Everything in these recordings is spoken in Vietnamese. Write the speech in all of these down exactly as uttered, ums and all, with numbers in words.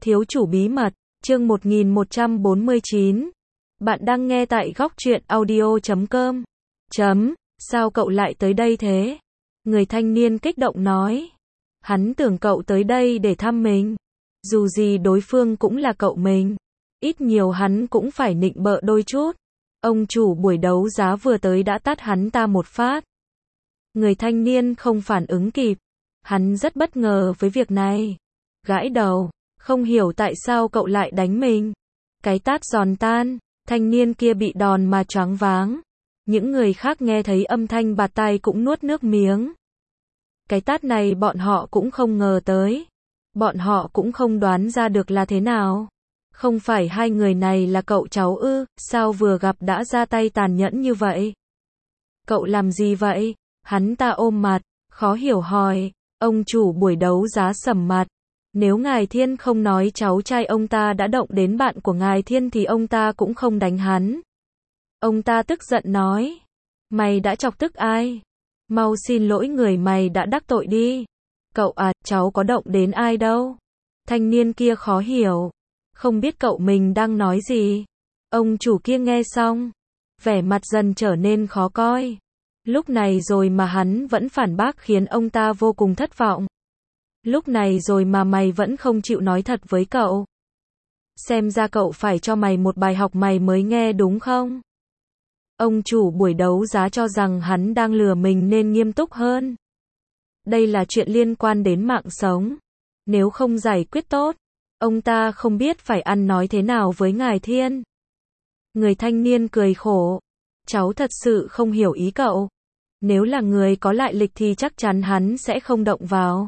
Thiếu chủ bí mật, chương một nghìn một trăm bốn mươi chín. Bạn đang nghe tại góc truyện audio chấm com. Chấm, sao cậu lại tới đây thế? Người thanh niên kích động nói. Hắn tưởng cậu tới đây để thăm mình. Dù gì đối phương cũng là cậu mình. Ít nhiều hắn cũng phải nịnh bợ đôi chút. Ông chủ buổi đấu giá vừa tới đã tát hắn ta một phát. Người thanh niên không phản ứng kịp. Hắn rất bất ngờ với việc này. Gãi đầu. Không hiểu tại sao cậu lại đánh mình. Cái tát giòn tan, thanh niên kia bị đòn mà choáng váng. Những người khác nghe thấy âm thanh bạt tai cũng nuốt nước miếng. Cái tát này bọn họ cũng không ngờ tới. Bọn họ cũng không đoán ra được là thế nào. Không phải hai người này là cậu cháu ư, sao vừa gặp đã ra tay tàn nhẫn như vậy? Cậu làm gì vậy? Hắn ta ôm mặt, khó hiểu hỏi. Ông chủ buổi đấu giá sầm mặt. Nếu ngài Thiên không nói cháu trai ông ta đã động đến bạn của ngài Thiên thì ông ta cũng không đánh hắn. Ông ta tức giận nói. Mày đã chọc tức ai? Mau xin lỗi người mày đã đắc tội đi. Cậu à, cháu có động đến ai đâu. Thanh niên kia khó hiểu. Không biết cậu mình đang nói gì. Ông chủ kia nghe xong. Vẻ mặt dần trở nên khó coi. Lúc này rồi mà hắn vẫn phản bác khiến ông ta vô cùng thất vọng. Lúc này rồi mà mày vẫn không chịu nói thật với cậu. Xem ra cậu phải cho mày một bài học mày mới nghe đúng không? Ông chủ buổi đấu giá cho rằng hắn đang lừa mình nên nghiêm túc hơn. Đây là chuyện liên quan đến mạng sống. Nếu không giải quyết tốt, ông ta không biết phải ăn nói thế nào với ngài Thiên. Người thanh niên cười khổ. Cháu thật sự không hiểu ý cậu. Nếu là người có lại lịch thì chắc chắn hắn sẽ không động vào.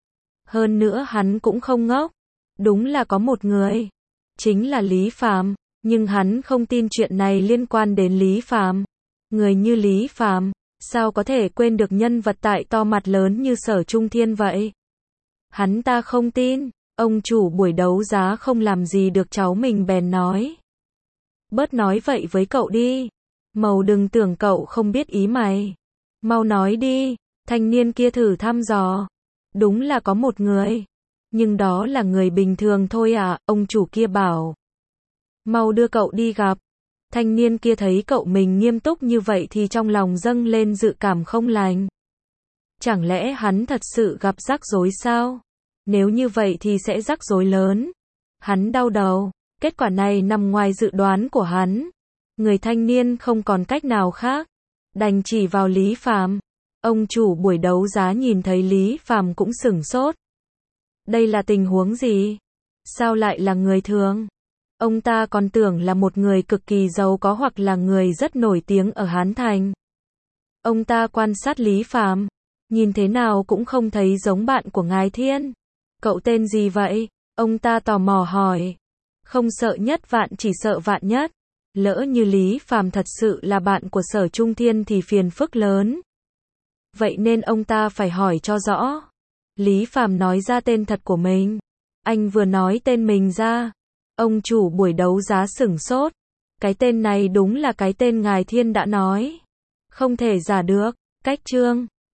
Hơn nữa hắn cũng không ngốc. Đúng là có một người. Chính là Lý Phàm. Nhưng hắn không tin chuyện này liên quan đến Lý Phàm. Người như Lý Phàm, sao có thể quên được nhân vật tại to mặt lớn như Sở Trung Thiên vậy? Hắn ta không tin. Ông chủ buổi đấu giá không làm gì được cháu mình bèn nói. Bớt nói vậy với cậu đi. Màu đừng tưởng cậu không biết ý mày. Mau nói đi. Thanh niên kia thử thăm dò. Đúng là có một người. Nhưng đó là người bình thường thôi à, ông chủ kia bảo. Mau đưa cậu đi gặp. Thanh niên kia thấy cậu mình nghiêm túc như vậy thì trong lòng dâng lên dự cảm không lành. Chẳng lẽ hắn thật sự gặp rắc rối sao? Nếu như vậy thì sẽ rắc rối lớn. Hắn đau đầu. Kết quả này nằm ngoài dự đoán của hắn. Người thanh niên không còn cách nào khác. Đành chỉ vào Lý Phàm. Ông chủ buổi đấu giá nhìn thấy Lý Phàm cũng sửng sốt. Đây là tình huống gì? Sao lại là người thường? Ông ta còn tưởng là một người cực kỳ giàu có hoặc là người rất nổi tiếng ở Hán Thành. Ông ta quan sát Lý Phàm, nhìn thế nào cũng không thấy giống bạn của ngài Thiên. Cậu tên gì vậy? Ông ta tò mò hỏi. Không sợ nhất vạn chỉ sợ vạn nhất. Lỡ như Lý Phàm thật sự là bạn của Sở Trung Thiên thì phiền phức lớn. Vậy nên ông ta phải hỏi cho rõ. Lý Phàm nói ra tên thật của mình. Anh vừa nói tên mình ra. Ông chủ buổi đấu giá sửng sốt. Cái tên này đúng là cái tên ngài Thiên đã nói. Không thể giả được. Cách chương